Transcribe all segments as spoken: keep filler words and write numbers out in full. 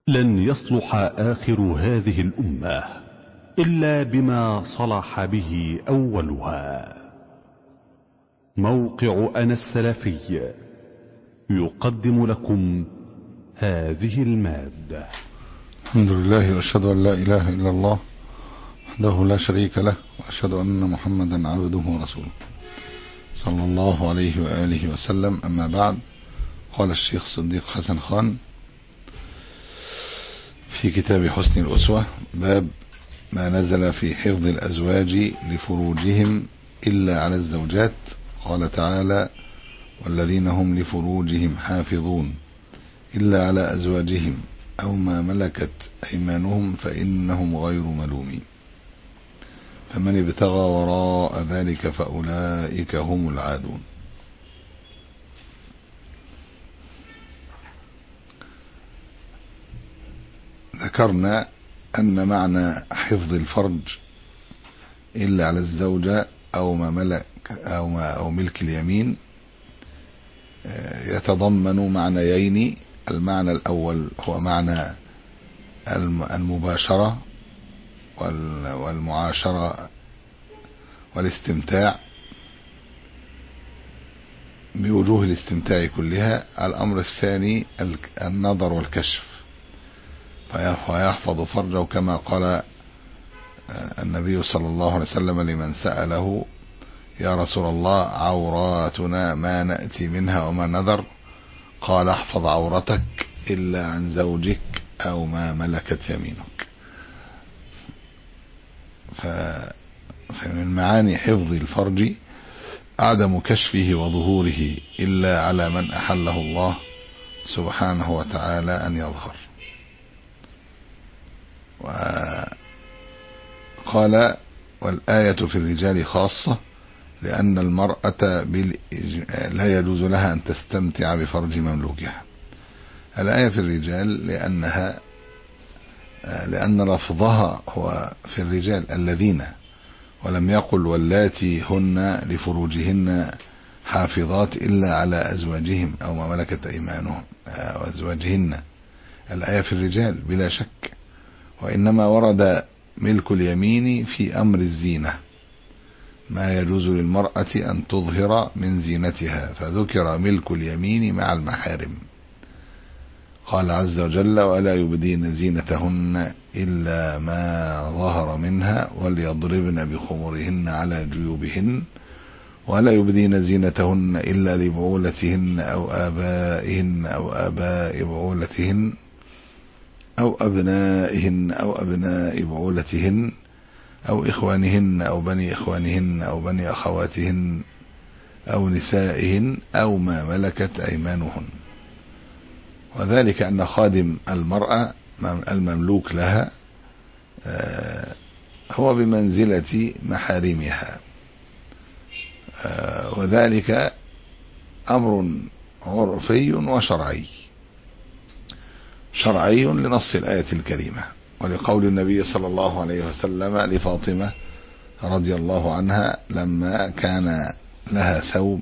لن يصلح آخر هذه الأمة إلا بما صلح به أولها. موقع أنا السلفي يقدم لكم هذه المادة. الحمد لله وأشهد أن لا إله إلا الله وحده لا شريك له، وأشهد أن محمدا عبده ورسوله صلى الله عليه وآله وسلم. أما بعد، قال الشيخ صديق حسن خان في كتاب حسن الأسوة: باب ما نزل في حفظ الأزواج لفروجهم إلا على الزوجات. قال تعالى: والذين هم لفروجهم حافظون إلا على أزواجهم أو ما ملكت أيمانهم فإنهم غير ملومين، فمن ابتغى وراء ذلك فأولئك هم العادون. ذكرنا أن معنى حفظ الفرج إلا على الزوجة أو ما ملك أو, ما أو ملك اليمين يتضمن معنيين. المعنى الأول هو معنى المباشرة والمعاشرة والاستمتاع بوجوه الاستمتاع كلها. الأمر الثاني النظر والكشف، فيحفظ فرجه كما قال النبي صلى الله عليه وسلم لمن سأله: يا رسول الله، عوراتنا ما نأتي منها وما نذر؟ قال: احفظ عورتك إلا عن زوجك أو ما ملكت يمينك. فمن معاني حفظ الفرج عدم كشفه وظهوره إلا على من أحله الله سبحانه وتعالى أن يظهر. وقال: والآية في الرجال خاصة، لأن المرأة لا يجوز لها أن تستمتع بفرج مملوكها. الآية في الرجال لأنها لأن لفظها هو في الرجال الذين، ولم يقل واللاتي هن لفروجهن حافظات إلا على أزواجهم أو ما ملكت أيمانهم أو أزواجهن. الآية في الرجال بلا شك، وإنما ورد ملك اليمين في أمر الزينة، ما يجوز للمرأة أن تظهر من زينتها، فذكر ملك اليمين مع المحارم. قال عز وجل: ولا يبدين زينتهن إلا ما ظهر منها وليضربن بخمرهن على جيوبهن ولا يبدين زينتهن إلا لبعولتهن أو آبائهن أو آباء بعولتهن أو أبنائهن أو أبناء بعولتهن أو إخوانهن أو بني إخوانهن أو بني أخواتهن أو نسائهن أو ما ملكت أيمانهن. وذلك أن خادم المرأة المملوك لها هو بمنزلة محارمها، وذلك أمر عرفي وشرعي. شرعي لنص الآية الكريمة، ولقول النبي صلى الله عليه وسلم لفاطمة رضي الله عنها لما كان لها ثوب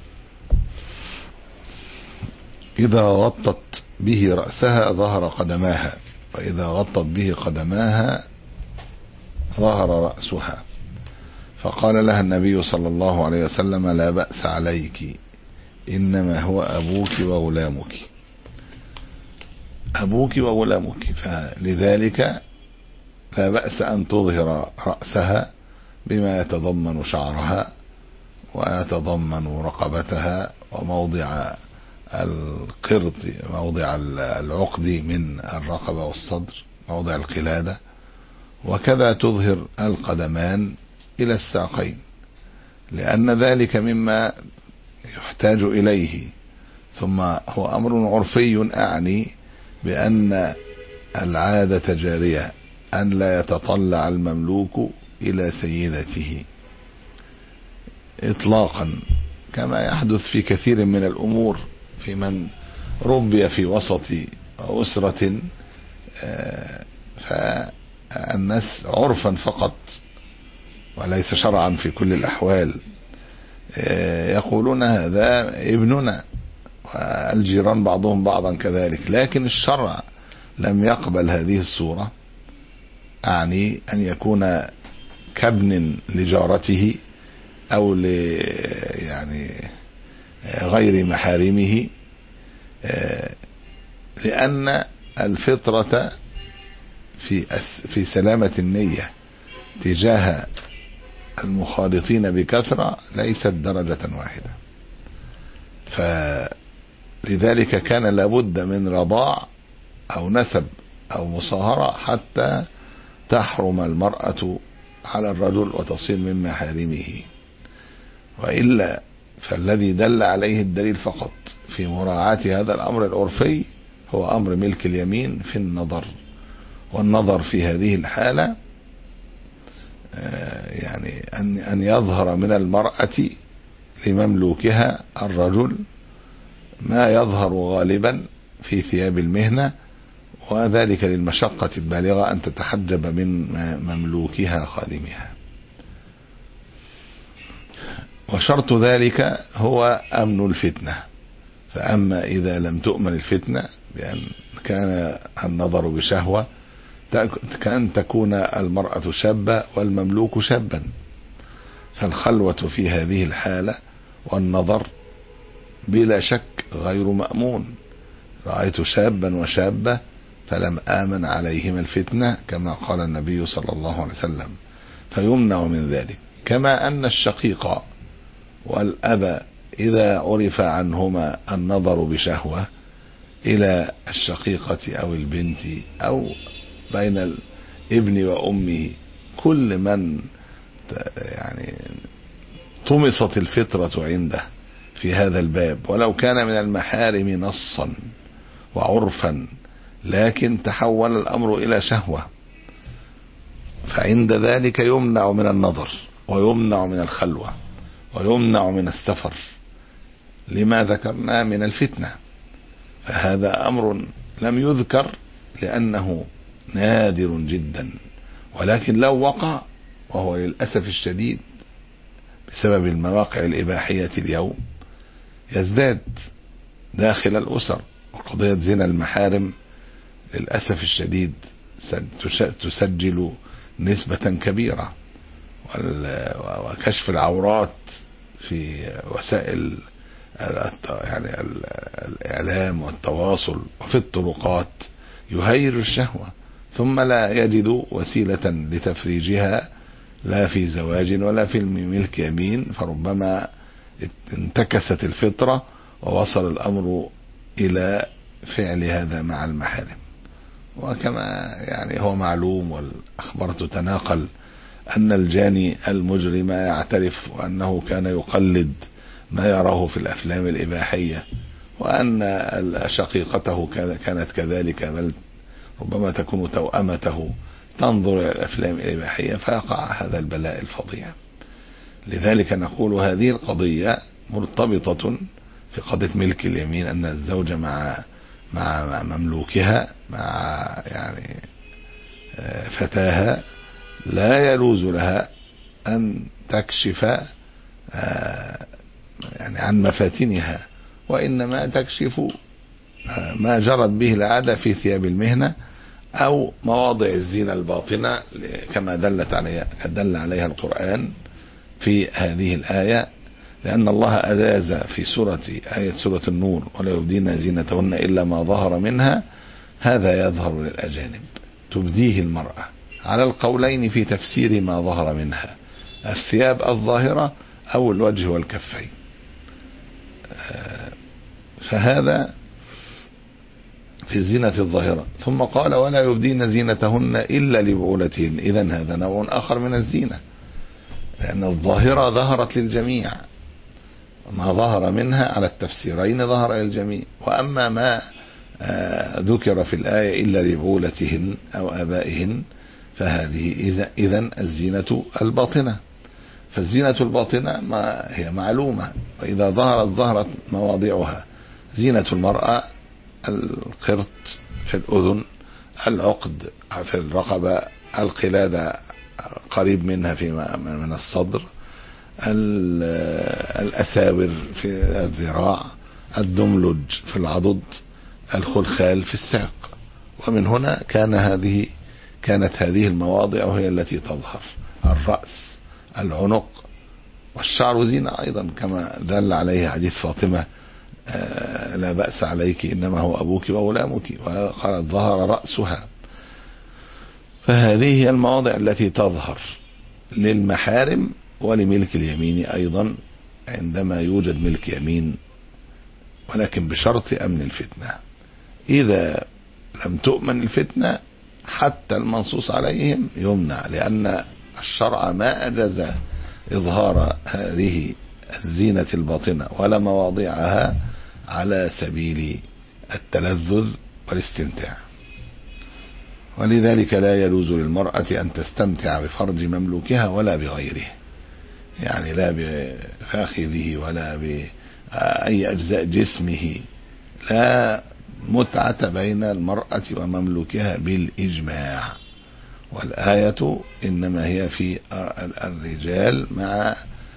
إذا غطت به رأسها ظهر قدماها، وإذا غطت به قدماها ظهر رأسها، فقال لها النبي صلى الله عليه وسلم: لا بأس عليك، إنما هو أبوك وغلامك. أبوك وغلامك، فلذلك لا بأس أن تظهر رأسها بما يتضمن شعرها ويتضمن رقبتها وموضع القرط، موضع العقد من الرقبة والصدر، موضع القلادة، وكذا تظهر القدمان إلى الساقين، لأن ذلك مما يحتاج إليه. ثم هو أمر عرفي، أعني بأن العادة جارية أن لا يتطلع المملوك إلى سيدته إطلاقا، كما يحدث في كثير من الأمور في من ربي في وسط أسرة، فالناس عرفا فقط وليس شرعا في كل الأحوال يقولون هذا ابننا، والجيران بعضهم بعضا كذلك، لكن الشرع لم يقبل هذه الصورة، أعني أن يكون كابن لجارته أو ل يعني غير محارمه، لأن الفطرة في في سلامة النية تجاه المخالطين بكثرة ليست درجة واحدة، فلذلك كان لابد من رضاع أو نسب أو مصاهرة حتى تحرم المرأة على الرجل وتصير من محارمه، وإلا فالذي دل عليه الدليل فقط في مراعاة هذا الأمر العرفي هو أمر ملك اليمين في النظر، والنظر في هذه الحالة يعني أن أن يظهر من المرأة لمملوكها الرجل ما يظهر غالبا في ثياب المهنة، وذلك للمشقة البالغة أن تتحجب من مملوكها خادمها. وشرط ذلك هو أمن الفتنة، فأما إذا لم تؤمن الفتنة بأن كان النظر بشهوة كأن تكون المرأة شابة والمملوك شابا، فالخلوة في هذه الحالة والنظر بلا شك غير مأمون. رأيت شابا وشابة فلم آمن عليهما الفتنة كما قال النبي صلى الله عليه وسلم، فيمنع من ذلك. كما أن الشقيق والأب إذا عرف عنهما النظر بشهوة إلى الشقيقة أو البنت أو بين الابن وأمه، كل من يعني طمست الفطرة عنده في هذا الباب ولو كان من المحارم نصا وعرفا، لكن تحول الأمر إلى شهوة، فعند ذلك يمنع من النظر ويمنع من الخلوة ويمنع من السفر لما ذكرنا من الفتنة. فهذا أمر لم يذكر لأنه نادر جدا، ولكن لو وقع، وهو للأسف الشديد بسبب المواقع الإباحية اليوم يزداد داخل الأسر، وقضية زنا المحارم للأسف الشديد تسجل نسبة كبيرة، وكشف العورات في وسائل يعني الإعلام والتواصل وفي الطرقات يهير الشهوة، ثم لا يجد وسيلة لتفريجها لا في زواج ولا في ملك يمين، فربما انتكست الفطرة ووصل الأمر إلى فعل هذا مع المحارم. وكما يعني هو معلوم والأخبار تتناقل أن الجاني المجرم يعترف أنه كان يقلد ما يراه في الأفلام الإباحية، وأن شقيقته كانت كذلك، بل ربما تكون توأمته تنظر إلى الأفلام الإباحية، فيقع هذا البلاء الفظيع. لذلك نقول هذه القضية مرتبطة في قضية ملك اليمين، أن الزوجة مع مع مملوكها مع يعني فتاها لا يجوز لها أن تكشف يعني عن مفاتنها، وإنما تكشف ما جرت به العادة في ثياب المهنة أو مواضع الزينة الباطنة كما دلت عليها دل عليها القرآن في هذه الآية، لأن الله أجاز في سورة آية سورة النور ولا يبدين زينتهن إلا ما ظهر منها، هذا يظهر للأجانب، تبديه المرأة على القولين في تفسير ما ظهر منها، الثياب الظاهرة أو الوجه والكفين. فهذا في الزينة الظاهرة. ثم قال ولا يبدين زينتهن إلا لبعولتهن، إذن هذا نوع آخر من الزينة، لأن الظاهرة ظهرت للجميع، ما ظهر منها على التفسيرين ظهر للجميع. وأما ما ذكر في الآية إلا لبعولتهن أو آبائهن فهذه إذن الزينة الباطنة. فالزينة الباطنة ما هي معلومة، وإذا ظهرت ظهرت مواضعها. زينة المرأة القرط في الأذن، العقد في الرقبة، القلادة قريب منها في من الصدر، الأساور في الذراع، الدملج في العضد، الخلخال في الساق، ومن هنا كان هذه كانت هذه المواضع هي التي تظهر: الرأس، العنق، والشعر زينة أيضا، كما دل عليه حديث فاطمة: آه لا بأس عليك إنما هو أبوك وغلامك، وقالت ظهر رأسها. فهذه هي المواضع التي تظهر للمحارم ولملك اليمين أيضا عندما يوجد ملك يمين، ولكن بشرط أمن الفتنة. إذا لم تؤمن الفتنة حتى المنصوص عليهم يمنع، لأن الشرع ما أجاز إظهار هذه الزينة الباطنة ولا مواضعها على سبيل التلذذ والاستمتاع. ولذلك لا يجوز للمرأة أن تستمتع بفرج مملوكها ولا بغيره، يعني لا بفاخذه ولا بأي أجزاء جسمه، لا متعة بين المرأة ومملوكها بالإجماع. والآية إنما هي في الرجال مع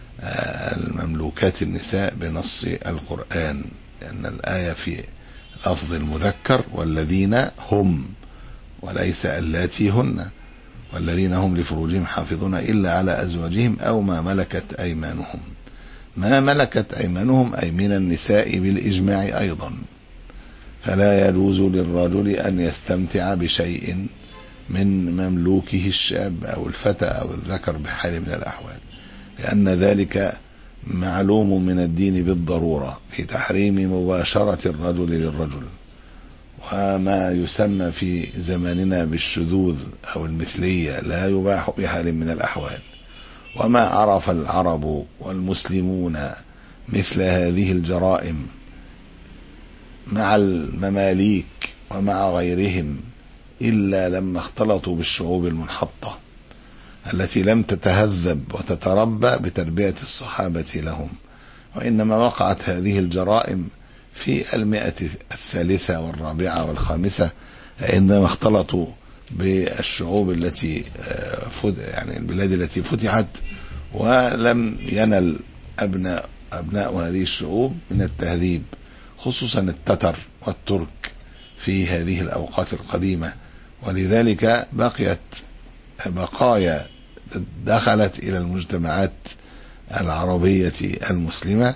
المملوكات النساء بنص القرآن، لأن الآية في لفظ المذكر: والذين هم، وليس اللاتي هن. والذين هم لفروجهم حافظون إلا على أزواجهم أو ما ملكت أيمانهم. ما ملكت أيمانهم أي من النساء بالإجماع أيضا. فلا يجوز للرجل أن يستمتع بشيء من مملوكه الشاب أو الفتى أو الذكر بحال من الأحوال، لأن ذلك معلوم من الدين بالضرورة في تحريم مباشرة الرجل للرجل، وما يسمى في زماننا بالشذوذ أو المثلية لا يباح بحال من الأحوال. وما عرف العرب والمسلمون مثل هذه الجرائم مع المماليك ومع غيرهم إلا لما اختلطوا بالشعوب المنحطة التي لم تتهذب وتتربى بتربية الصحابة لهم، وإنما وقعت هذه الجرائم في المئة الثالثة والرابعة والخامسة عندما اختلطوا بالشعوب التي يعني البلاد التي فتحت، ولم ينل أبناء أبناء هذه الشعوب من التهذيب، خصوصا التتر والترك في هذه الأوقات القديمة. ولذلك بقيت بقايا دخلت إلى المجتمعات العربية المسلمة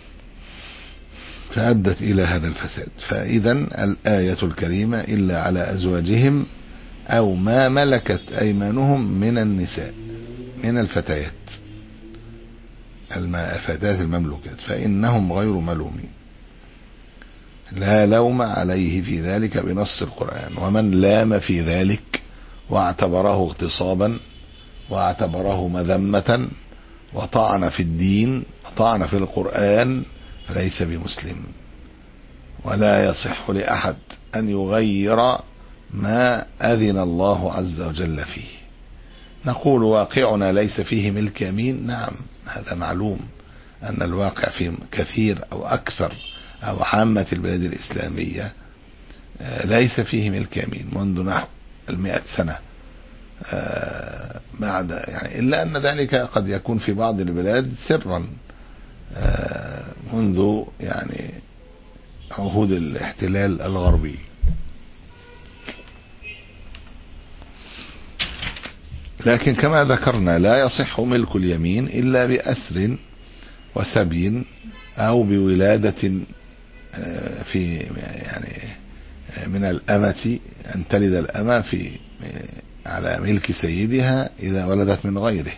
فأدت إلى هذا الفساد. فإذا الآية الكريمة: إلا على أزواجهم أو ما ملكت أيمانهم من النساء، من الفتيات الفتيات المملوكات، فإنهم غير ملومين، لا لوم عليه في ذلك بنص القرآن. ومن لام في ذلك واعتبره اغتصابا واعتبره مذمة وطعن في الدين وطعن في القرآن فليس بمسلم، ولا يصح لأحد أن يغير ما أذن الله عز وجل فيه. نقول واقعنا ليس فيه ملك يمين، نعم هذا معلوم أن الواقع فيه كثير أو أكثر أو عامة البلاد الإسلامية ليس فيه ملك يمين منذ نحو المئة سنة بعد، يعني إلا أن ذلك قد يكون في بعض البلاد سرا منذ يعني عهود الاحتلال الغربي. لكن كما ذكرنا لا يصح ملك اليمين إلا بأسر وسبي أو بولادة في يعني من الأمة، أن تلد الأمة في على ملك سيدها إذا ولدت من غيره،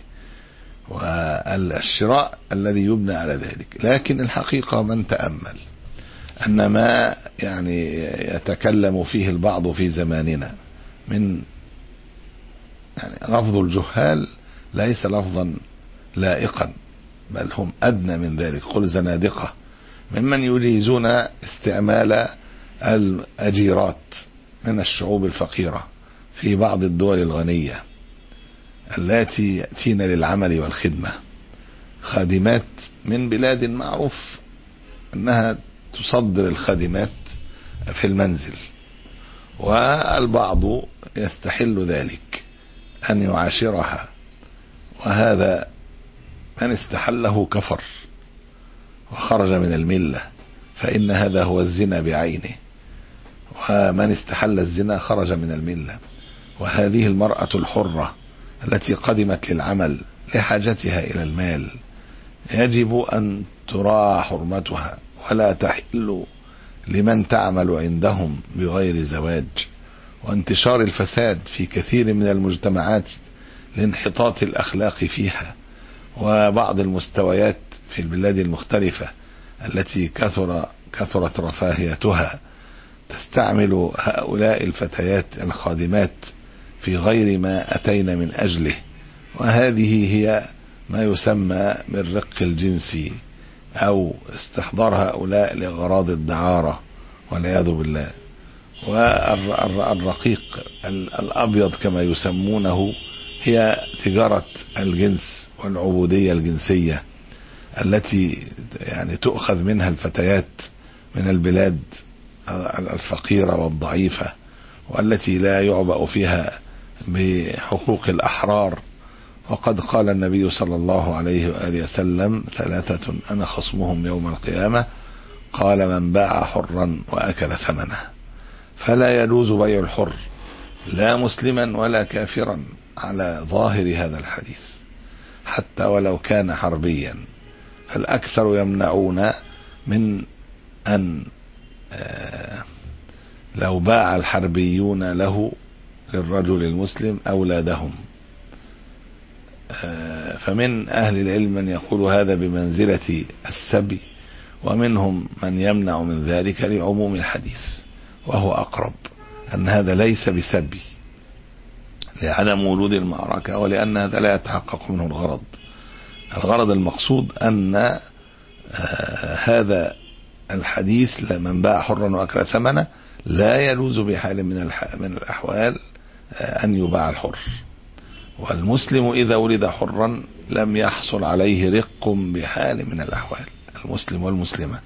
والشراء الذي يبنى على ذلك. لكن الحقيقة من تأمل أن ما يعني يتكلم فيه البعض في زماننا من يعني لفظ الجهال ليس لفظا لائقا، بل هم أدنى من ذلك، قل زنادقة، ممن يجيزون استعمال الأجيرات من الشعوب الفقيرة في بعض الدول الغنية التي يأتين للعمل والخدمة، خادمات من بلاد معروف أنها تصدر الخادمات في المنزل، والبعض يستحل ذلك أن يعاشرها، وهذا من استحله كفر وخرج من الملة، فإن هذا هو الزنا بعينه. ومن استحل الزنا خرج من الملة. وهذه المرأة الحرة التي قدمت للعمل لحاجتها إلى المال يجب أن تراعى حرمتها ولا تحل لمن تعمل عندهم بغير زواج. وانتشار الفساد في كثير من المجتمعات لانحطاط الأخلاق فيها، وبعض المستويات في البلاد المختلفة التي كثر كثرت رفاهيتها تستعمل هؤلاء الفتيات الخادمات في غير ما أتينا من أجله، وهذه هي ما يسمى بالرق الجنسي أو استحضار هؤلاء لأغراض الدعارة والعياذ بالله. والرقيق الأبيض كما يسمونه هي تجارة الجنس والعبودية الجنسية التي يعني تؤخذ منها الفتيات من البلاد الفقيرة والضعيفة، والتي لا يعبأ فيها بحقوق الأحرار. وقد قال النبي صلى الله عليه وآله وسلم: ثلاثة أنا خصمهم يوم القيامة، قال: من باع حرا وأكل ثمنه. فلا يجوز بيع الحر لا مسلما ولا كافرا على ظاهر هذا الحديث حتى ولو كان حربيا. فالأكثر يمنعون من أن لو باع الحربيون له للرجل المسلم أولادهم. فمن أهل العلم من يقول هذا بمنزلة السبي، ومنهم من يمنع من ذلك لعموم الحديث، وهو أقرب أن هذا ليس بسبي لعدم وجود المعركة، ولأن هذا لا يتحقق منه الغرض. الغرض المقصود أن هذا الحديث لمن باع حرا وأكل ثمنه لا يجوز بحال من من الأحوال أن يباع الحر. والمسلم إذا ولد حرا لم يحصل عليه رق بحال من الأحوال، المسلم والمسلمة.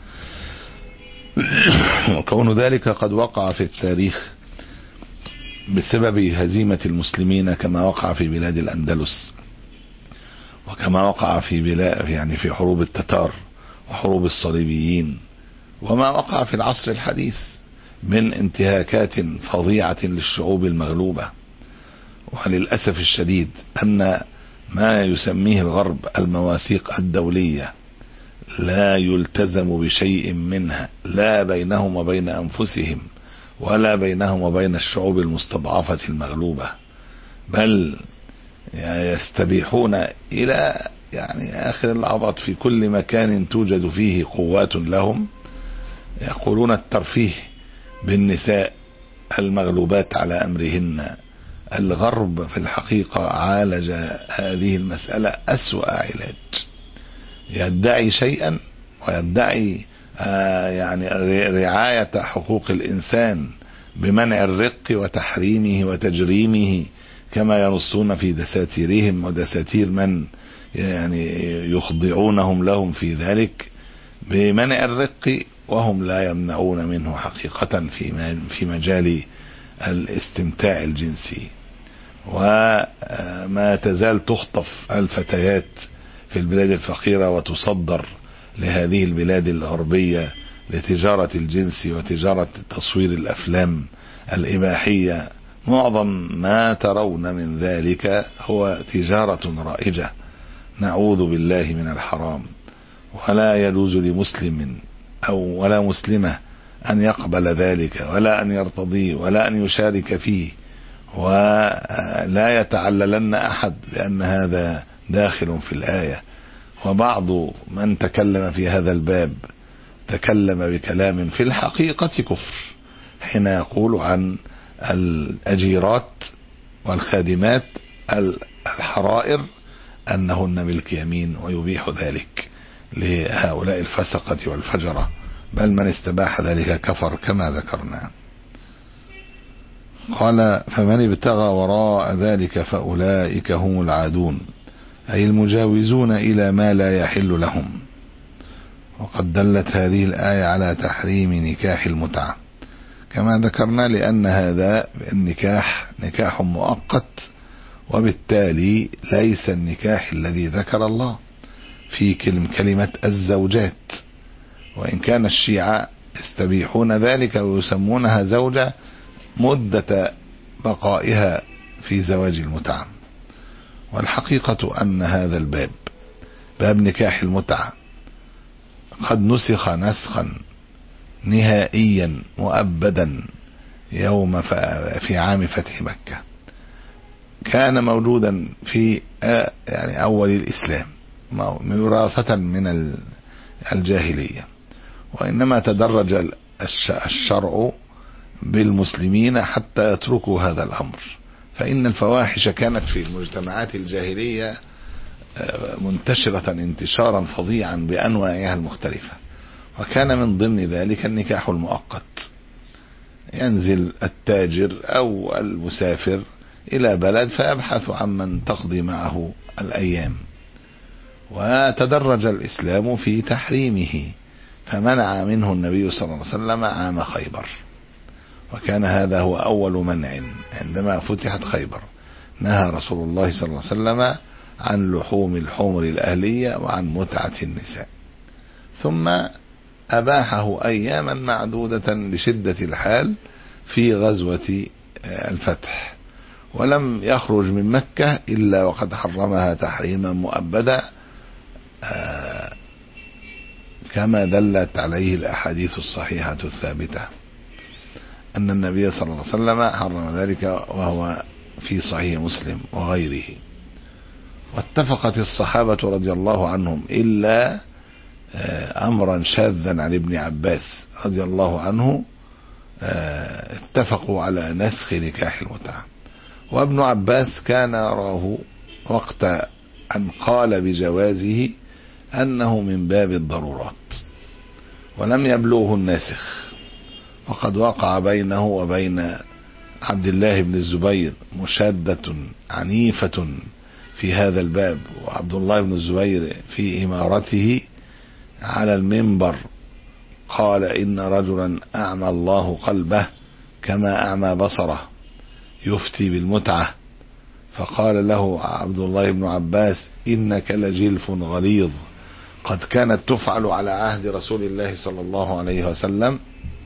وكون ذلك قد وقع في التاريخ بسبب هزيمة المسلمين كما وقع في بلاد الأندلس، وكما وقع في بلاد يعني في حروب التتار وحروب الصليبيين، وما وقع في العصر الحديث من انتهاكات فظيعة للشعوب المغلوبة. وللأسف الشديد أن ما يسميه الغرب المواثيق الدولية لا يلتزم بشيء منها، لا بينهم وبين أنفسهم ولا بينهم وبين الشعوب المستضعفة المغلوبة، بل يستبيحون إلى يعني آخر اللحظات في كل مكان توجد فيه قوات لهم، يقولون الترفيه بالنساء المغلوبات على أمرهن. الغرب في الحقيقة عالج هذه المسألة أسوأ علاج، يدعي شيئا ويدعي آه يعني رعاية حقوق الإنسان بمنع الرق وتحريمه وتجريمه كما ينصون في دساتيرهم ودساتير من يعني يخضعونهم لهم في ذلك بمنع الرق، وهم لا يمنعون منه حقيقة في في مجال الاستمتاع الجنسي. وما تزال تخطف الفتيات في البلاد الفقيرة وتصدر لهذه البلاد الغربية لتجارة الجنس وتجارة تصوير الأفلام الإباحية. معظم ما ترون من ذلك هو تجارة رائجة، نعوذ بالله من الحرام. ولا يجوز لمسلم أو ولا مسلمة أن يقبل ذلك ولا أن يرتضيه ولا أن يشارك فيه، ولا يتعللن أحد بأن هذا داخل في الآية. وبعض من تكلم في هذا الباب تكلم بكلام في الحقيقة كفر حين يقول عن الأجيرات والخادمات الحرائر أنهن ملك يمين، ويبيح ذلك لهؤلاء الفسقة والفجرة، بل من استباح ذلك كفر كما ذكرنا. قال: فمن ابتغى وراء ذلك فأولئك هم العادون، أي المجاوزون إلى ما لا يحل لهم. وقد دلت هذه الآية على تحريم نكاح المتعة كما ذكرنا، لأن هذا النكاح نكاح مؤقت، وبالتالي ليس النكاح الذي ذكر الله في كلمة الزوجات. وإن كان الشيعة يستبيحون ذلك ويسمونها زوجة مدة بقائها في زواج المتعة. والحقيقة أن هذا الباب، باب نكاح المتعة، قد نسخ نسخا نهائيا مؤبدا يوم في عام فتح مكة. كان موجودا في يعني أول الإسلام وراثة من الجاهلية، وإنما تدرج الشرع بالمسلمين حتى يتركوا هذا الأمر. فإن الفواحش كانت في المجتمعات الجاهلية منتشرة انتشارا فظيعا بأنواعها المختلفة، وكان من ضمن ذلك النكاح المؤقت. ينزل التاجر أو المسافر إلى بلد فيبحث عن من تقضي معه الأيام، وتدرج الإسلام في تحريمه، فمنع منه النبي صلى الله عليه وسلم عام خيبر، وكان هذا هو أول منع. عندما فتحت خيبر نهى رسول الله صلى الله عليه وسلم عن لحوم الحمر الأهلية وعن متعة النساء، ثم أباحه أياما معدودة لشدة الحال في غزوة الفتح، ولم يخرج من مكة إلا وقد حرمها تحريما مؤبدا كما دلت عليه الأحاديث الصحيحة الثابتة أن النبي صلى الله عليه وسلم حرم ذلك، وهو في صحيح مسلم وغيره. واتفقت الصحابة رضي الله عنهم إلا أمرا شاذا عن ابن عباس رضي الله عنه اتفقوا على نسخ نكاح المتعة. وابن عباس كان يراه وقت أن قال بجوازه أنه من باب الضرورات، ولم يبلغه الناسخ. وقد وقع بينه وبين عبد الله بن الزبير مشادة عنيفة في هذا الباب، وعبد الله بن الزبير في إمارته على المنبر قال إن رجلا أعمى الله قلبه كما أعمى بصره يفتي بالمتعة، فقال له عبد الله بن عباس إنك لجلف غليظ، قد كانت تفعل على عهد رسول الله صلى الله عليه وسلم.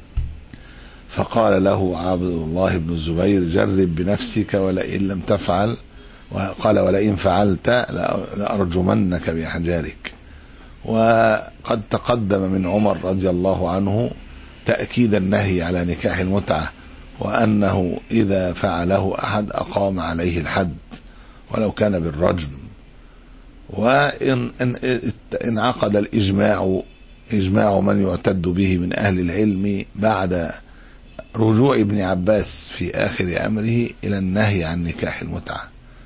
فقال له عبد الله بن الزبير جرب بنفسك ولئن لم تفعل، وقال ولئن فعلت لأرجمنك بأحجارك. وقد تقدم من عمر رضي الله عنه تأكيد النهي على نكاح المتعة، وأنه إذا فعله أحد أقام عليه الحد ولو كان بالرجم. وإن انعقد الإجماع إجماع من يعتد به من أهل العلم بعد رجوع ابن عباس في آخر أمره إلى النهي عن نكاح المتعة،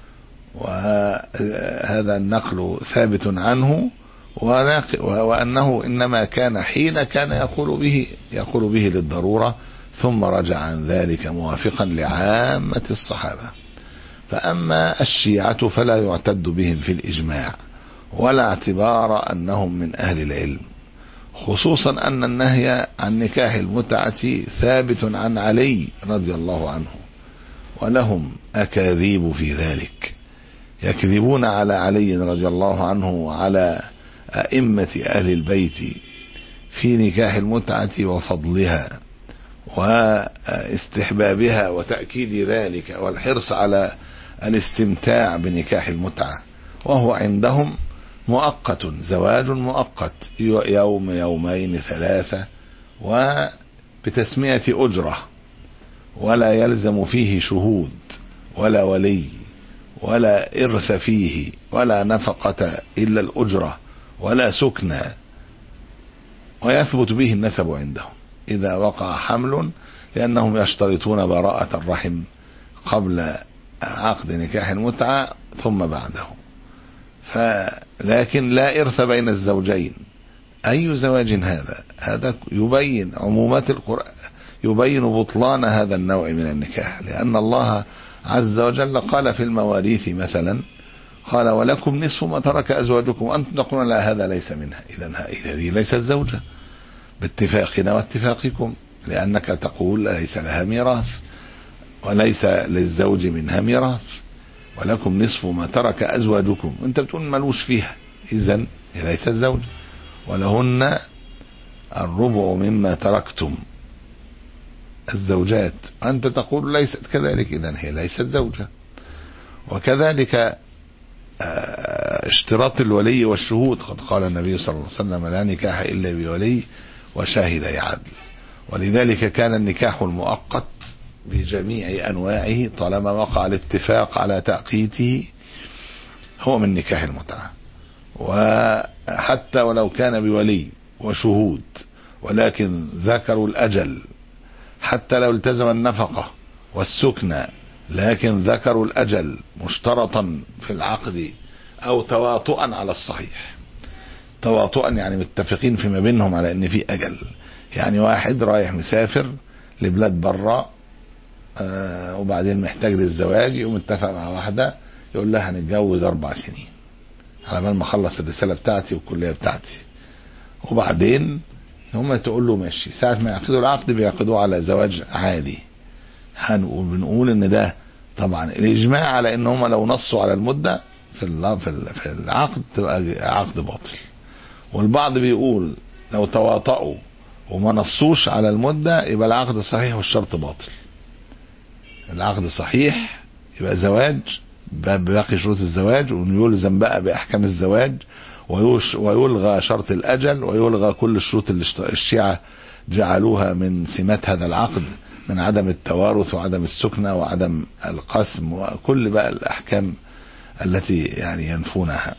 وهذا النقل ثابت عنه، وأنه إنما كان حين كان يقول به يقول به للضرورة، ثم رجع عن ذلك موافقا لعامة الصحابة. فأما الشيعة فلا يعتد بهم في الإجماع ولا اعتبار أنهم من أهل العلم، خصوصا أن النهي عن نكاح المتعة ثابت عن علي رضي الله عنه، ولهم أكاذيب في ذلك، يكذبون على علي رضي الله عنه وعلى أئمة أهل البيت في نكاح المتعة وفضلها واستحبابها وتأكيد ذلك والحرص على الاستمتاع بنكاح المتعة، وهو عندهم مؤقت، زواج مؤقت يوم يومين ثلاثة، وبتسمية أجرة، ولا يلزم فيه شهود ولا ولي ولا إرث فيه ولا نفقة إلا الأجرة ولا سكنى، ويثبت به النسب عندهم إذا وقع حمل، لأنهم يشترطون براءة الرحم قبل عقد نكاح المتعة ثم بعده. فلكن لا إرث بين الزوجين. أي زواج هذا؟ هذا يبين عمومات القرآن، يبين بطلان هذا النوع من النكاح، لأن الله عز وجل قال في المواريث مثلا، قال ولكم نصف ما ترك أزواجكم وأنتم تقولون لا هذا ليس منها، إذن هذه ليست زوجة باتفاقنا واتفاقكم، لأنك تقول ليس لها ميراث وليس للزوج منها ميراث، ولكم نصف ما ترك أزواجكم، وانت بتقول ملوش فيها، إذن هي ليست زوجة. ولهن الربع مما تركتم الزوجات، أنت تقول ليست كذلك، إذن هي ليست زوجة. وكذلك اشتراط الولي والشهود، قد قال النبي صلى الله عليه وسلم لا نكاح إلا بولي وشاهدي عدل. ولذلك كان النكاح المؤقت بجميع أنواعه طالما وقع الاتفاق على تأقيته هو من نكاح المتعة. وحتى ولو كان بولي وشهود ولكن ذكروا الأجل، حتى لو التزم النفقة والسكنى لكن ذكروا الأجل مشترطا في العقد أو تواطؤا على الصحيح. تواطؤا يعني متفقين فيما بينهم على ان في أجل. يعني واحد رايح مسافر لبلاد برا آه وبعدين محتاج للزواج، يقوم متفق مع واحدة يقول لها هنتجوز أربع سنين على بال ما اخلص الرسالة بتاعتي والكلية بتاعتي، وبعدين هم تقول له ماشي. ساعة ما يعقدوا العقد بيعقدوه على زواج عادي. هنقول بنقول ان ده طبعا الاجماع على ان هم لو نصوا على المدة في في العقد تبقى عقد باطل. والبعض بيقول لو تواطؤوا وما نصوش على المدة يبقى العقد صحيح والشرط باطل. العقد صحيح يبقى زواج باقي شروط الزواج، ويلزم بقى بأحكام الزواج، ويلغى شرط الأجل، ويلغى كل الشروط اللي الشيعة جعلوها من سمات هذا العقد من عدم التوارث وعدم السكنة وعدم القسم وكل بقى الأحكام التي يعني ينفونها.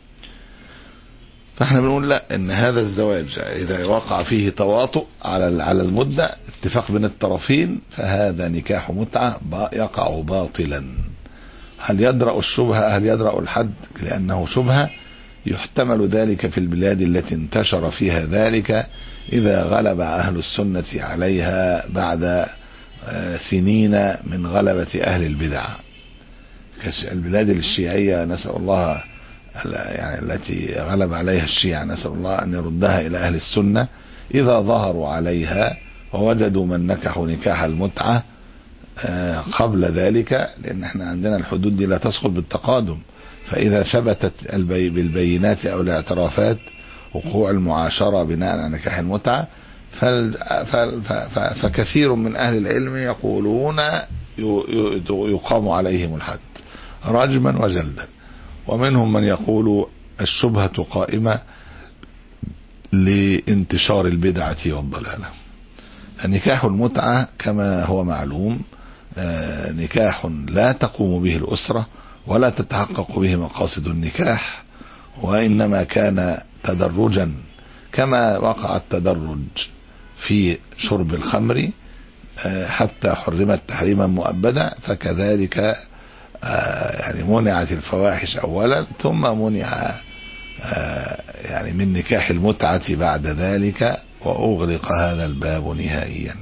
فاحنا بنقول لا، ان هذا الزواج اذا وقع فيه تواطؤ على على المدة اتفاق بين الطرفين فهذا نكاح متعة يقع باطلا. هل يدرأ الشبهة؟ هل يدرأ الحد لأنه شبهة؟ يحتمل ذلك في البلاد التي انتشر فيها ذلك إذا غلب أهل السنة عليها بعد سنين من غلبة أهل البدع. البلاد الشيعية نسأل الله يعني التي غلب عليها الشيعة نسأل الله أن يردها إلى أهل السنة إذا ظهروا عليها ووجدوا من نكحوا نكاح المتعة قبل ذلك، لأن احنا عندنا الحدود دي لا تسقط بالتقادم. فإذا ثبتت بالبينات أو الاعترافات وقوع المعاشرة بناء على نكاح المتعة فكثير من أهل العلم يقولون يقام عليهم الحد رجما وجلدا، ومنهم من يقول الشبهة قائمة لانتشار البدعة والضلالة. النكاح المتعة كما هو معلوم نكاح لا تقوم به الأسرة ولا تتحقق به مقاصد النكاح، وإنما كان تدرجا كما وقع التدرج في شرب الخمر حتى حرمت تحريما مؤبدا، فكذلك يعني منعت الفواحش أولا ثم منع يعني من نكاح المتعة بعد ذلك وأغلق هذا الباب نهائيا.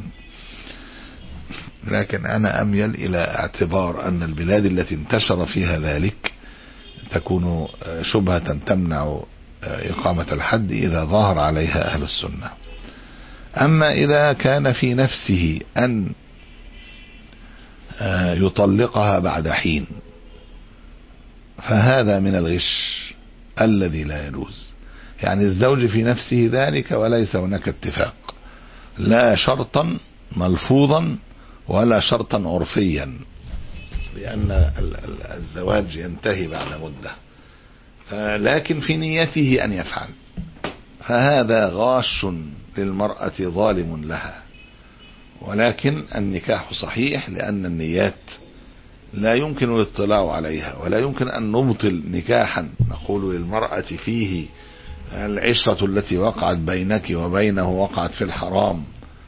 لكن أنا أميل إلى اعتبار أن البلاد التي انتشر فيها ذلك تكون شبهة تمنع إقامة الحد إذا ظهر عليها أهل السنة. أما إذا كان في نفسه أن يطلقها بعد حين فهذا من الغش الذي لا يجوز. يعني الزوج في نفسه ذلك وليس هناك اتفاق لا شرطا ملفوظا ولا شرطا عرفيا بأن الزواج ينتهي بعد مدة، لكن في نيته أن يفعل، فهذا غاش للمرأة ظالم لها. ولكن النكاح صحيح لأن النيات لا يمكن الاطلاع عليها، ولا يمكن أن نبطل نكاحا نقول للمرأة فيه العشرة التي وقعت بينك وبينه وقعت في الحرام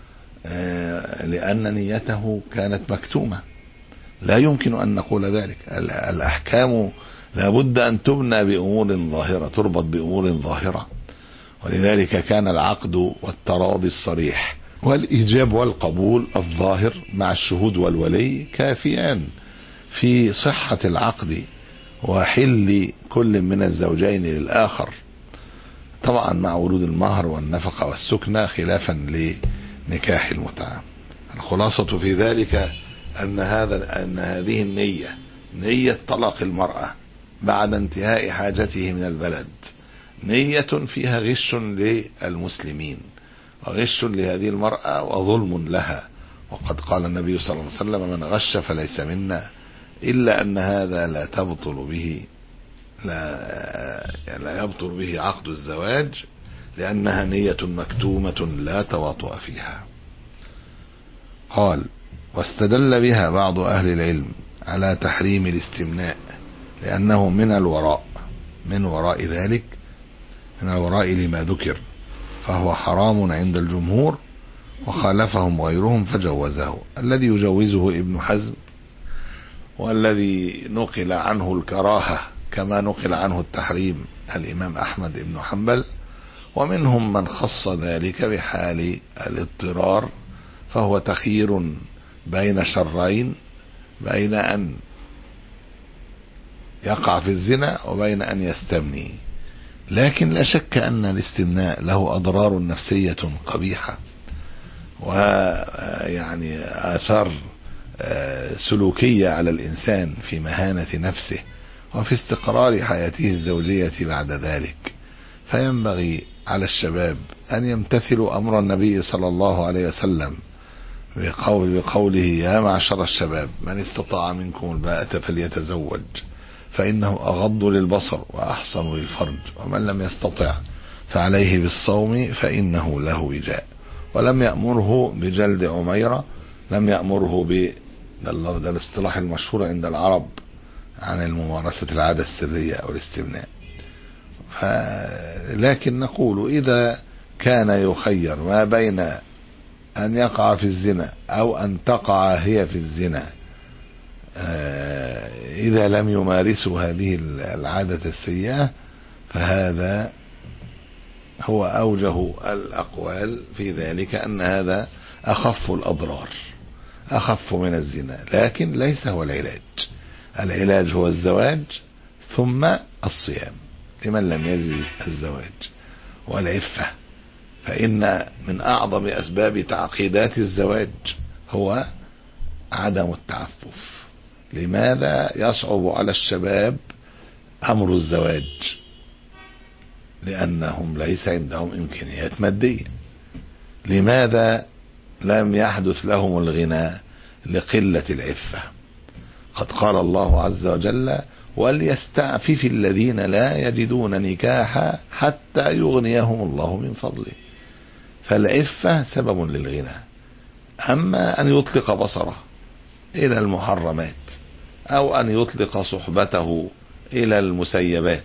لأن نيته كانت مكتومة. لا يمكن أن نقول ذلك. الأحكام لابد أن تبنى بأمور ظاهرة، تربط بأمور ظاهرة. ولذلك كان العقد والتراضي الصريح والإيجاب والقبول الظاهر مع الشهود والولي كافيان في صحة العقد وحل كل من الزوجين للآخر، طبعا مع ورود المهر والنفقة والسكنة خلافا لنكاح المتعة. الخلاصة في ذلك أن هذا أن هذه النية نية طلاق المرأة بعد انتهاء حاجته من البلد نية فيها غش للمسلمين، وغش لهذه المرأة وظلم لها. وقد قال النبي صلى الله عليه وسلم: من غش فليس منا، إلا أن هذا لا تبطل به لا, لا يبطل به عقد الزواج، لأنها نية مكتومة لا تواطؤ فيها. قال: واستدل بها بعض أهل العلم على تحريم الاستمناء، لأنه من الوراء من وراء ذلك من الوراء لما ذكر، فهو حرام عند الجمهور، وخالفهم غيرهم فجوزه. الذي يجوزه ابن حزم، والذي نقل عنه الكراهة كما نقل عنه التحريم الإمام أحمد بن حنبل. ومنهم من خص ذلك بحال الاضطرار، فهو تخيير بين شرين، بين أن يقع في الزنا وبين أن يستمني. لكن لا شك أن الاستمناء له أضرار نفسية قبيحة، ويعني آثار سلوكية على الإنسان في مهانة نفسه وفي استقرار حياته الزوجية بعد ذلك. فينبغي على الشباب أن يمتثلوا أمر النبي صلى الله عليه وسلم بقول بقوله: يا معشر الشباب من استطاع منكم الباءة فليتزوج، فإنه أغض للبصر وأحصن للفرج، ومن لم يستطع فعليه بالصوم فإنه له وجاء. ولم يأمره بجلد عميرة، لم يأمره ب ده الاصطلاح المشهور عند العرب عن الممارسة العادة السرية أو الاستمناء. لكن نقول إذا كان يخير ما بين أن يقع في الزنا أو أن تقع هي في الزنا إذا لم يمارسوا هذه العادة السيئة، فهذا هو أوجه الأقوال في ذلك، أن هذا أخف الأضرار، أخف من الزنا، لكن ليس هو العلاج. العلاج هو الزواج ثم الصيام لمن لم يجد الزواج، والعفة. فإن من أعظم أسباب تعقيدات الزواج هو عدم التعفف. لماذا يصعب على الشباب أمر الزواج؟ لأنهم ليس عندهم إمكانيات مادية. لماذا لم يحدث لهم الغنى؟ لقلة العفة. قد قال الله عز وجل: وليستعفف الذين لا يجدون نكاحا حتى يغنيهم الله من فضله. فالعفة سبب للغنى. أما أن يطلق بصره إلى المحرمات، أو أن يطلق صحبته إلى المسيبات،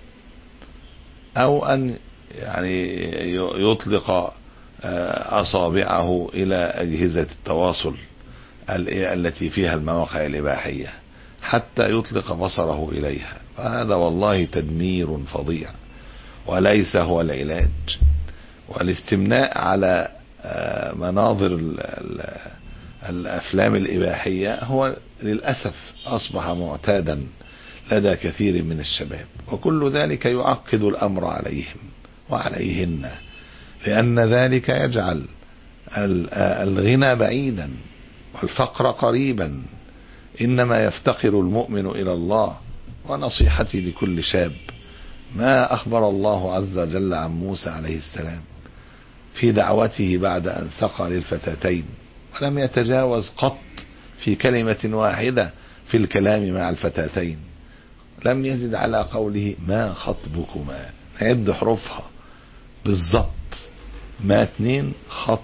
أو أن يعني يطلق أصابعه إلى أجهزة التواصل التي فيها المواقع الإباحية حتى يطلق بصره إليها، فهذا والله تدمير فظيع وليس هو العلاج. والاستمناء على مناظر الأفلام الإباحية هو للأسف أصبح معتادا لدى كثير من الشباب، وكل ذلك يعقد الأمر عليهم وعليهن، لأن ذلك يجعل الغنى بعيدا والفقر قريبا. إنما يفتقر المؤمن إلى الله. ونصيحتي لكل شاب: ما أخبر الله عز وجل عن موسى عليه السلام في دعوته بعد أن سقى للفتاتين، ولم يتجاوز قط في كلمة واحدة في الكلام مع الفتاتين، لم يزد على قوله ما خطبكما، عد حروفها بالضبط، ما اتنين خط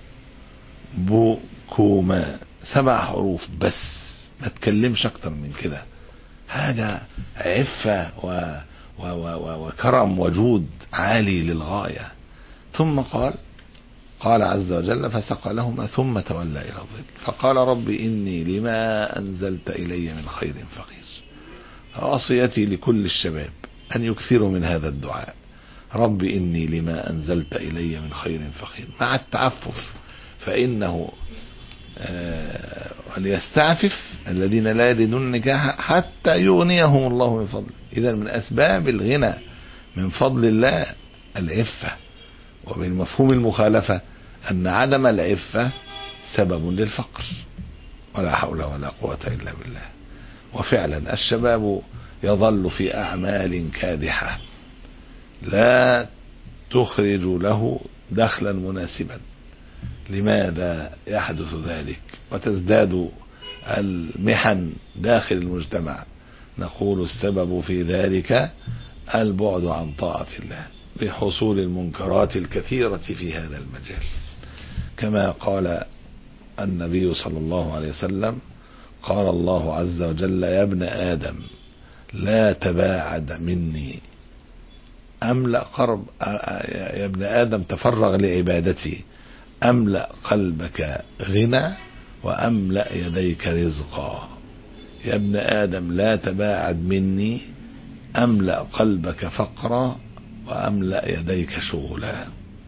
بكما، سبع حروف بس، ما تكلمش اكتر من كده. حاجة عفة و و و وكرم وجود عالي للغاية. ثم قال قال عز وجل: فسقى لهما ثم تولى إلى الظل فقال رب إني لما أنزلت إلي من خير فقير. وصيتي لكل الشباب أن يكثروا من هذا الدعاء: رب إني لما أنزلت إلي من خير فقير، مع التعفف. فإنه آه وليستعفف الذين لا يجدون نكاحا حتى يغنيهم الله من فضله. إذا من أسباب الغنى من فضل الله العفة. وبالمفهوم المخالفة أن عدم العفة سبب للفقر، ولا حول ولا قوة إلا بالله. وفعلا الشباب يظل في أعمال كادحة لا تخرج له دخلا مناسبا. لماذا يحدث ذلك وتزداد المحن داخل المجتمع؟ نقول السبب في ذلك البعد عن طاعة الله بحصول المنكرات الكثيرة في هذا المجال، كما قال النبي صلى الله عليه وسلم: قال الله عز وجل: يا ابن آدم لا تباعد مني، أملأ قرب يا ابن آدم تفرغ لعبادتي، أملأ قلبك غنى وأملأ يديك رزقا. يا ابن آدم لا تباعد مني، أملأ قلبك فقرا وأملأ يديك شغلا.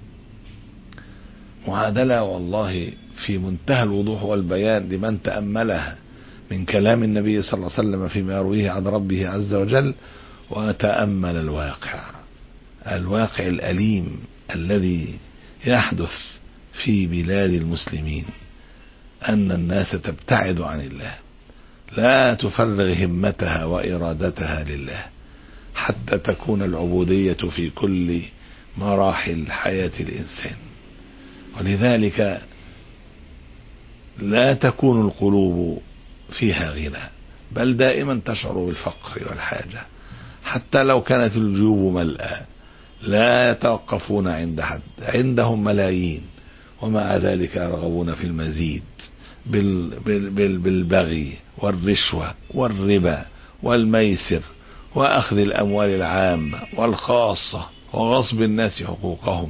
معادلة والله في منتهى الوضوح والبيان لمن تأملها من كلام النبي صلى الله عليه وسلم فيما يرويه عن ربه عز وجل، وتأمل الواقع الواقع الأليم الذي يحدث في بلاد المسلمين، أن الناس تبتعد عن الله، لا تفرغ همتها وإرادتها لله، حتى تكون العبودية في كل مراحل حياة الإنسان. ولذلك لا تكون القلوب فيها غنى، بل دائما تشعر بالفقر والحاجة، حتى لو كانت الجيوب ملأى لا يتوقفون عند حد، عندهم ملايين ومع ذلك يرغبون في المزيد بالبغي والرشوة والربا والميسر وأخذ الأموال العامة والخاصة وغصب الناس حقوقهم.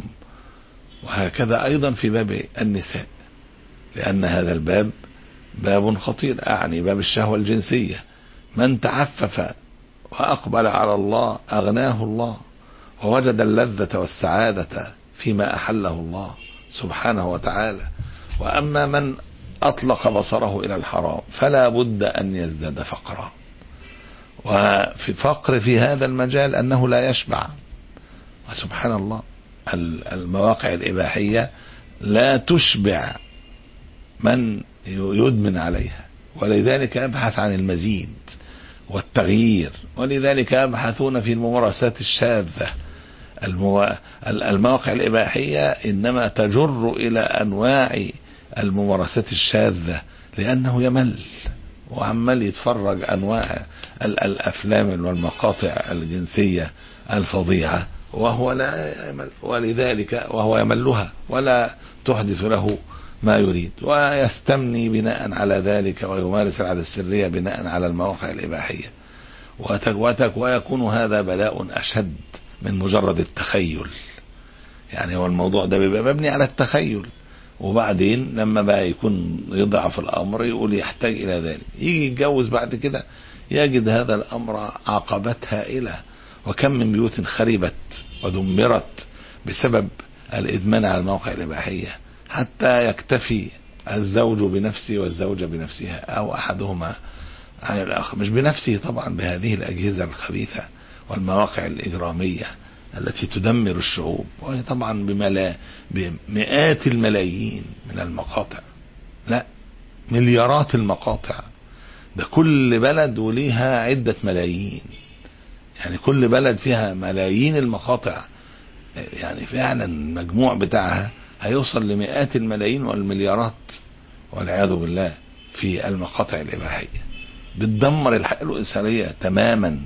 وهكذا أيضا في باب النساء، لأن هذا الباب باب خطير، أعني باب الشهوة الجنسية. من تعفف وأقبل على الله أغناه الله، ووجد اللذة والسعادة فيما أحله الله سبحانه وتعالى. وأما من أطلق بصره إلى الحرام فلا بد أن يزداد فقرا، وفي فقر في هذا المجال أنه لا يشبع. وسبحان الله المواقع الإباحية لا تشبع من يدمن عليها، ولذلك يبحث عن المزيد والتغيير. ولذلك يبحثون في الممارسات الشاذة. المواقع الإباحية إنما تجر إلى أنواع الممارسات الشاذة، لأنه يمل وعمال يتفرج أنواع الأفلام والمقاطع الجنسية الفظيعة وهو لا يمل، ولذلك وهو يملها ولا تحدث له ما يريد، ويستمني بناء على ذلك ويمارس العادة السرية بناء على المواقع الإباحية. ويكون هذا بلاء أشد من مجرد التخيل. يعني هو الموضوع ده بيبقى مبني على التخيل، وبعدين لما بقى يكون يضعف الأمر يقول يحتاج إلى ذلك، يجي يتجوز بعد كده يجد هذا الأمر عقبات هائلة. وكم من بيوت خربت ودمرت بسبب الإدمان على المواقع الإباحية، حتى يكتفي الزوج بنفسه والزوجة بنفسها أو أحدهما عن الآخر، مش بنفسه طبعا، بهذه الأجهزة الخبيثة والمواقع الإجرامية التي تدمر الشعوب، وهي طبعا بملا بمئات الملايين من المقاطع، لا مليارات المقاطع. ده كل بلد وليها عدة ملايين، يعني كل بلد فيها ملايين المقاطع، يعني فعلا المجموع بتاعها هيوصل لمئات الملايين والمليارات والعياذ بالله في المقاطع الإباحية. بتدمر الحياة الإنسانية تماما،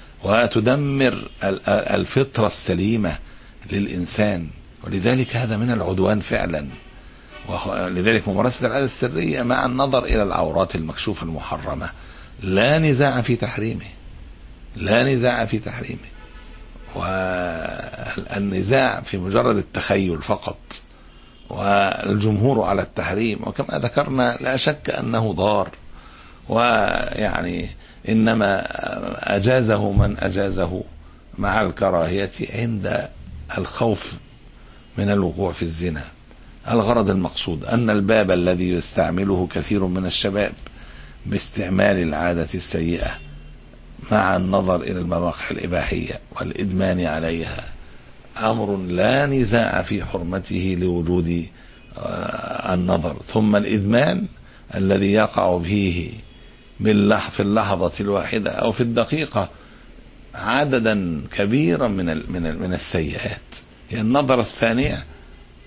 وتدمر الفطرة السليمة للإنسان. ولذلك هذا من العدوان فعلا. ولذلك ممارسة العادة السرية مع النظر إلى العورات المكشوفة المحرمة لا نزاع في تحريمه، لا نزاع في تحريمه، والنزاع في مجرد التخيل فقط، والجمهور على التحريم. وكما ذكرنا لا شك أنه ضار، ويعني إنما أجازه من أجازه مع الكراهية عند الخوف من الوقوع في الزنا. الغرض المقصود أن الباب الذي يستعمله كثير من الشباب باستعمال العادة السيئة مع النظر إلى المواقع الإباحية والإدمان عليها أمر لا نزاع في حرمته لوجود النظر. ثم الإدمان الذي يقع فيه في اللحظة الواحدة أو في الدقيقة عددا كبيرا من من من السيئات، هي النظرة الثانية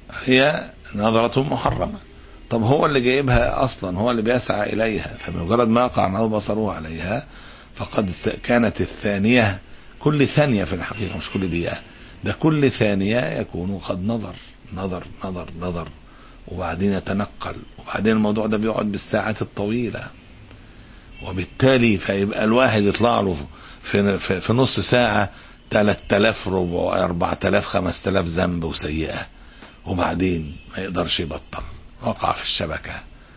هي نظرة محرمة. طب هو اللي جايبها أصلا، هو اللي بيسعى إليها، فبمجرد ما يقع نظر بصره عليها فقد كانت الثانية، كل ثانية في الحقيقة مش كل دقيقة، ده كل ثانية يكون قد نظر نظر نظر نظر وبعدين يتنقل، وبعدين الموضوع ده بيقعد بالساعات الطويلة، وبالتالي فيبقى الواحد يطلع له في, في, في نص ساعة ثلاثة آلاف ربع أربعة آلاف خمسة آلاف ذنب وسيئة، وبعدين ما يقدرش يبطل، وقع في الشبكة.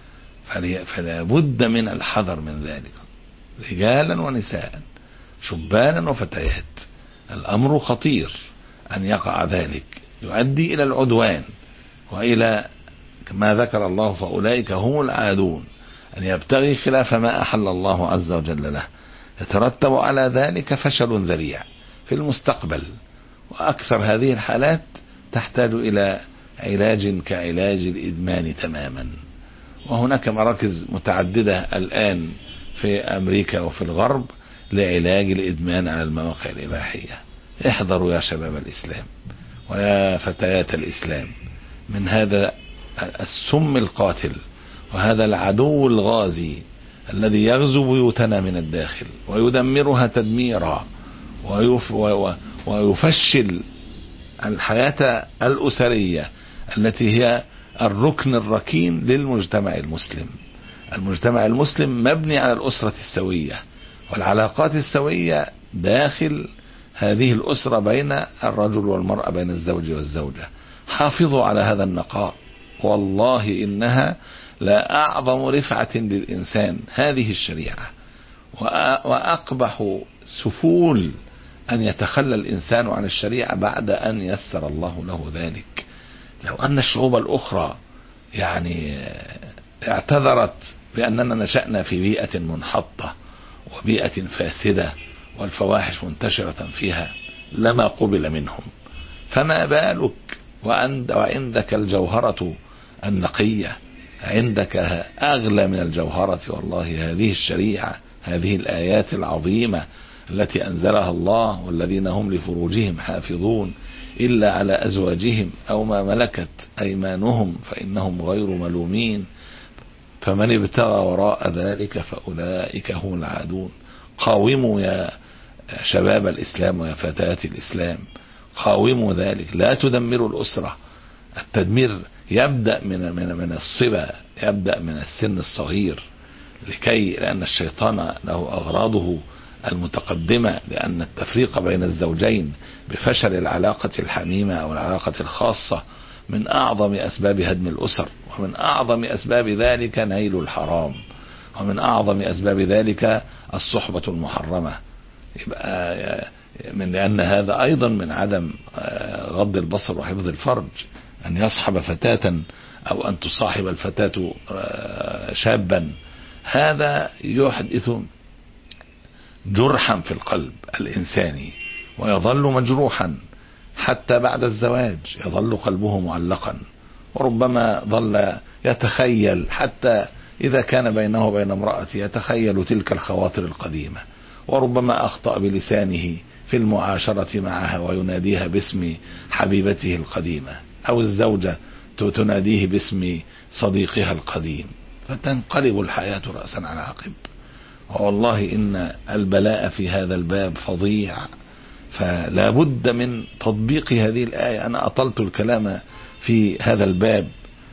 فلا بد من الحذر من ذلك، رجالا ونساء، شبانا وفتيات. الأمر خطير أن يقع ذلك، يؤدي إلى العدوان وإلى ما ذكر الله فأولئك هم العادون، أن يبتغي خلاف ما أحل الله عز وجل له، يترتب على ذلك فشل ذريع في المستقبل. وأكثر هذه الحالات تحتاج إلى علاج كعلاج الإدمان تماما. وهناك مراكز متعددة الآن في أمريكا وفي الغرب لعلاج الإدمان على المواقع الإباحية. احذروا يا شباب الإسلام ويا فتيات الإسلام من هذا السم القاتل، وهذا العدو الغازي الذي يغزو بيوتنا من الداخل ويدمرها تدميرا، ويف ويفشل الحياة الأسرية التي هي الركن الركين للمجتمع المسلم. المجتمع المسلم مبني على الأسرة السوية والعلاقات السوية داخل هذه الأسرة بين الرجل والمرأة، بين الزوج والزوجة. حافظوا على هذا النقاء، والله إنها لا أعظم رفعة للإنسان هذه الشريعة، وأقبح سفول أن يتخلى الإنسان عن الشريعة بعد أن يسر الله له ذلك. لو أن الشعوب الأخرى يعني اعتذرت بأننا نشأنا في بيئة منحطة وبيئة فاسدة والفواحش منتشرة فيها لما قبل منهم، فما بالك وعندك الجوهرة النقية، عندك أغلى من الجوهرة والله هذه الشريعة، هذه الآيات العظيمة التي أنزلها الله: والذين هم لفروجهم حافظون إلا على أزواجهم أو ما ملكت أيمانهم فإنهم غير ملومين فمن ابتغى وراء ذلك فأولئك هم العادون. قاوموا يا شباب الإسلام ويا فتيات الإسلام، قاوموا ذلك، لا تدمروا الأسرة. التدمير يبدأ من من من الصبا، يبدأ من السن الصغير، لكي لأن الشيطان له أغراضه المتقدمة، لأن التفريق بين الزوجين بفشل العلاقة الحميمة أو العلاقة الخاصة من أعظم أسباب هدم الأسر، ومن أعظم أسباب ذلك نيل الحرام، ومن أعظم أسباب ذلك الصحبة المحرمة. يبقى من لأن هذا أيضا من عدم غض البصر وحفظ الفرج، أن يصحب فتاة أو أن تصاحب الفتاة شابا، هذا يحدث جرحا في القلب الإنساني، ويظل مجروحا حتى بعد الزواج، يظل قلبه معلقا، وربما ظل يتخيل حتى إذا كان بينه وبين امرأته يتخيل تلك الخواطر القديمة، وربما أخطأ بلسانه في المعاشرة معها ويناديها باسم حبيبته القديمة، أو الزوجة تناديه باسم صديقها القديم، فتنقلب الحياة رأسا على عقب. والله إن البلاء في هذا الباب فظيع، فلا بد من تطبيق هذه الآية. أنا أطلت الكلام في هذا الباب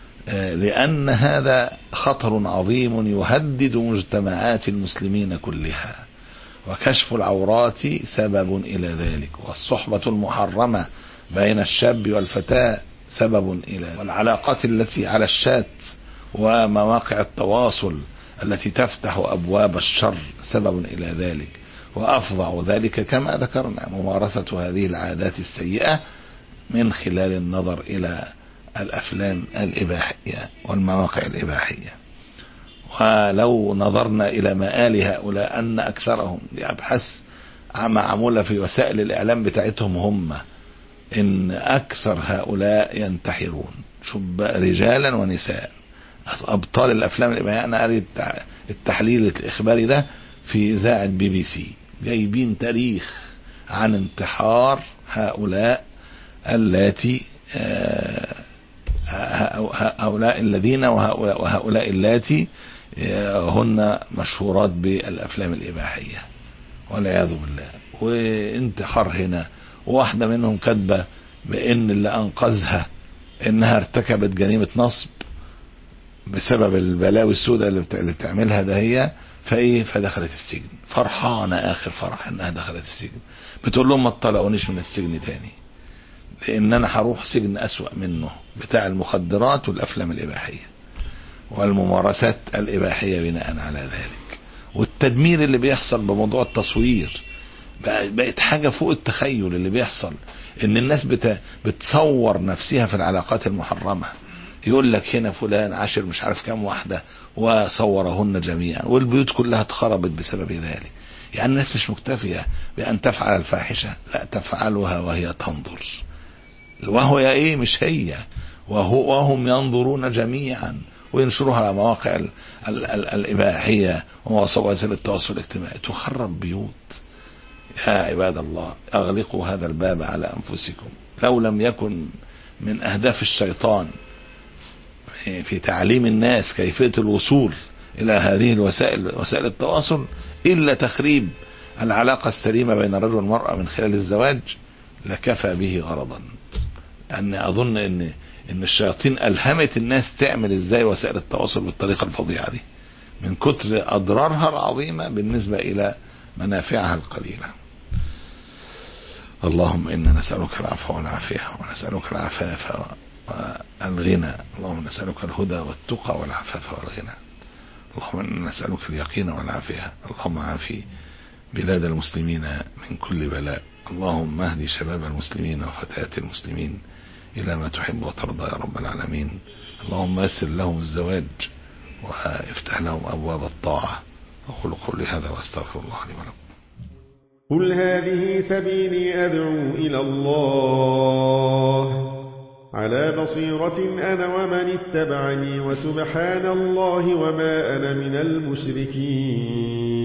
لأن هذا خطر عظيم يهدد مجتمعات المسلمين كلها، وكشف العورات سبب إلى ذلك، والصحبة المحرمة بين الشاب والفتاة سبب إلى، والعلاقات التي على الشات ومواقع التواصل التي تفتح أبواب الشر سبب إلى ذلك. وأفظع ذلك كما ذكرنا ممارسة هذه العادات السيئة من خلال النظر إلى الأفلام الإباحية والمواقع الإباحية. ولو نظرنا إلى مآل هؤلاء أن أكثرهم لأبحث معمولة في وسائل الإعلام بتاعتهم هم إن أكثر هؤلاء ينتحرون، شب رجالا ونساء، أبطال الأفلام الإباحية. أنا قريت التحليل الإخباري ده في إذاعة بي بي سي، جايبين تاريخ عن انتحار هؤلاء التي هؤلاء الذين وهؤلاء اللاتي هن مشهورات بالأفلام الإباحية والعياذ بالله. وانتحار هنا، وواحدة منهم كاتبة بأن اللي أنقذها إنها ارتكبت جريمة نصب بسبب البلاوي السوداء اللي بتعملها ده هي، فايه فدخلت السجن، فرحانة آخر فرح إنها دخلت السجن. بتقول لهم ما تطلعونيش من السجن تاني، لأن أنا هروح سجن أسوأ منه بتاع المخدرات والأفلام الإباحية والممارسات الإباحية بناء على ذلك. والتدمير اللي بيحصل بموضوع التصوير بقت حاجة فوق التخيل. اللي بيحصل ان الناس بت... بتصور نفسها في العلاقات المحرمة، يقول لك هنا فلان عاشر مش عارف كام واحدة وصورهن جميعا، والبيوت كلها اتخربت بسبب ذلك. يعني الناس مش مكتفية بأن تفعل الفاحشة، لا تفعلها وهي تنظر، وهو يا ايه مش هي، وهو وهم ينظرون جميعا، وينشروها على مواقع ال... ال... ال... الإباحية ووسائل التواصل الاجتماعي، تخرب بيوت. يا عباد الله أغلقوا هذا الباب على أنفسكم. لو لم يكن من أهداف الشيطان في تعليم الناس كيفية الوصول إلى هذه الوسائل وسائل التواصل إلا تخريب العلاقة السليمة بين الرجل والمرأة من خلال الزواج، لكفى به غرضا. أن أظن أن إن الشياطين ألهمت الناس تعمل إزاي وسائل التواصل بالطريقة الفظيعة دي من كتر أضرارها العظيمة بالنسبة إلى منافعها القليلة. اللهم إنا نسألك العفو والعافية، ونسألك العفاف والغنى. اللهم نسألك الهدى والتقى والعفاف والغنى. اللهم إنا نسألك اليقين والعافية. اللهم عافي بلاد المسلمين من كل بلاء. اللهم اهدي شباب المسلمين وفتيات المسلمين إلى ما تحب وترضى يا رب العالمين. اللهم يسر لهم الزواج وافتح لهم أبواب الطاعة. أقول قولي هذا واستغفر الله لي ولكم. قل هذه سبيلي أدعو إلى الله على بصيرة أنا ومن اتبعني، وسبحان الله وما أنا من المشركين.